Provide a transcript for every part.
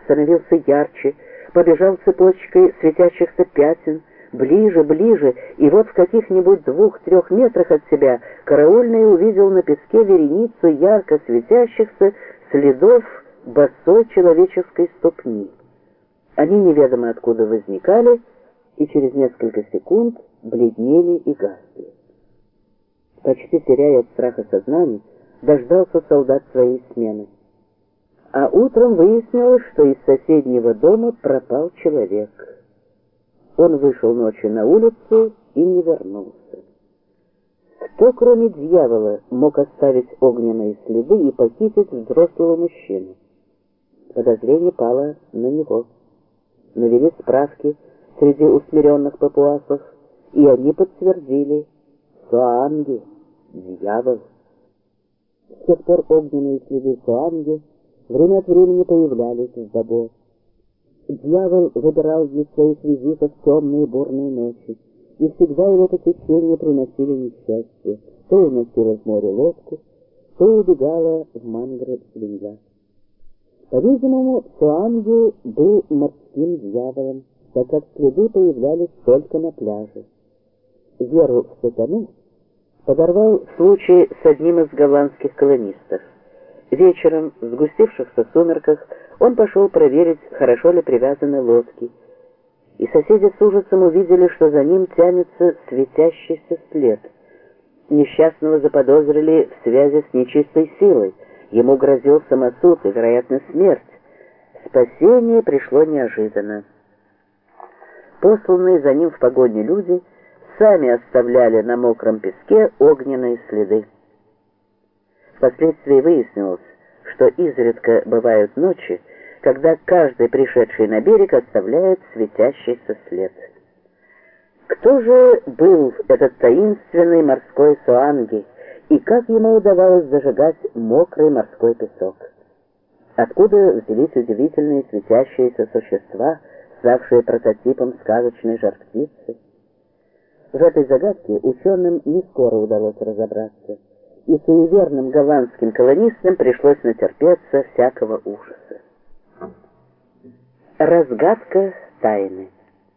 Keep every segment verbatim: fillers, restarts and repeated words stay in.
становился ярче, побежал цепочкой светящихся пятен, ближе, ближе, и вот в каких-нибудь двух-трех метрах от себя караульный увидел на песке вереницу ярко светящихся следов босой человеческой ступни. Они неведомо откуда возникали, и через несколько секунд бледнели и гасли. Почти теряя от страха сознание, дождался солдат своей смены. А утром выяснилось, что из соседнего дома пропал человек. Он вышел ночью на улицу и не вернулся. Кто, кроме дьявола, мог оставить огненные следы и похитить взрослого мужчину? Подозрение пало на него. Навели справки среди усмиренных папуасов, и они подтвердили: Суанги, дьявол. С тех пор огненные следы Суанги время от времени появлялись в Бабо. Дьявол выбирал для своих визитов темные бурные ночи, и всегда его посещения приносили несчастье. То уносила в море лодку, то убегала в мангры свинья. По-видимому, Суанги был морским дьяволом, так как следы появлялись только на пляже. Веру в сатану подорвал случай с одним из голландских колонистов. Вечером, в сгустившихся сумерках, он пошел проверить, хорошо ли привязаны лодки, и соседи с ужасом увидели, что за ним тянется светящийся след. Несчастного заподозрили в связи с нечистой силой, ему грозил самосуд и, вероятно, смерть. Спасение пришло неожиданно. Посланные за ним в погоню люди сами оставляли на мокром песке огненные следы. Впоследствии выяснилось, что изредка бывают ночи, когда каждый пришедший на берег оставляет светящийся след. Кто же был этот таинственный морской Суанги, и как ему удавалось зажигать мокрый морской песок? Откуда взялись удивительные светящиеся существа, ставшие прототипом сказочной жар-птицы? В этой загадке ученым не скоро удалось разобраться, и суеверным голландским колонистам пришлось натерпеться всякого ужаса. Разгадка тайны.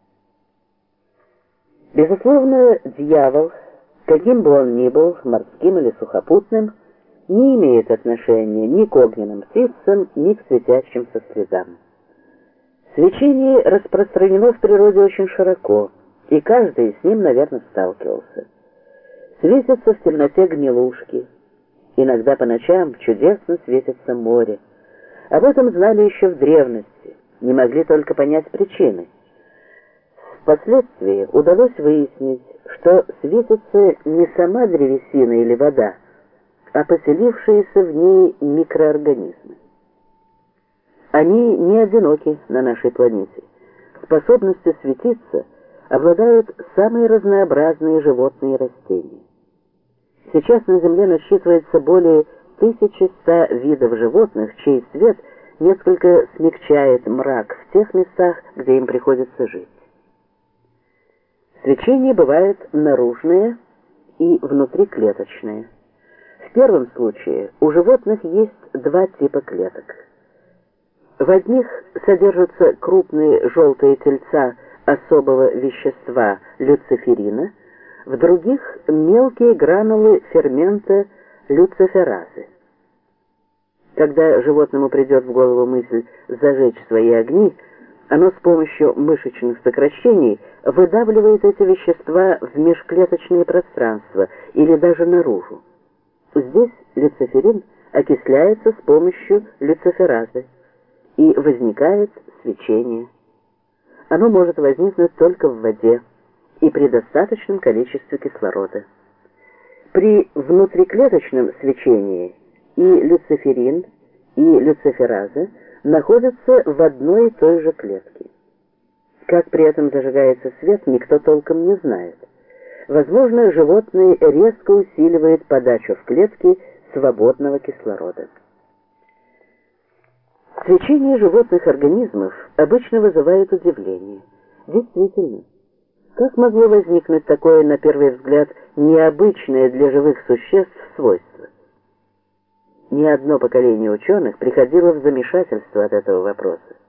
Безусловно, дьявол, каким бы он ни был, морским или сухопутным, не имеет отношения ни к огненным птицам, ни к светящимся следам. Свечение распространено в природе очень широко, и каждый с ним, наверное, сталкивался. Светятся в темноте гнилушки. Иногда по ночам чудесно светится море. Об этом знали еще в древности, не могли только понять причины. Впоследствии удалось выяснить, что светится не сама древесина или вода, а поселившиеся в ней микроорганизмы. Они не одиноки на нашей планете. Способностью светиться обладают самые разнообразные животные и растения. Сейчас на Земле насчитывается более тысячи ста видов животных, чей свет несколько смягчает мрак в тех местах, где им приходится жить. Свечение бывает наружное и внутриклеточное. В первом случае у животных есть два типа клеток. В одних содержатся крупные желтые тельца особого вещества люциферина, в других мелкие гранулы фермента люциферазы. Когда животному придет в голову мысль зажечь свои огни, оно с помощью мышечных сокращений выдавливает эти вещества в межклеточные пространства или даже наружу. Здесь люциферин окисляется с помощью люциферазы, и возникает свечение. Оно может возникнуть только в воде и при достаточном количестве кислорода. При внутриклеточном свечении и люциферин, и люцифераза находятся в одной и той же клетке. Как при этом зажигается свет, никто толком не знает. Возможно, животное резко усиливает подачу в клетки свободного кислорода. Свечение животных организмов обычно вызывает удивление. Действительно, как могло возникнуть такое, на первый взгляд, необычное для живых существ свойство? Ни одно поколение ученых приходило в замешательство от этого вопроса.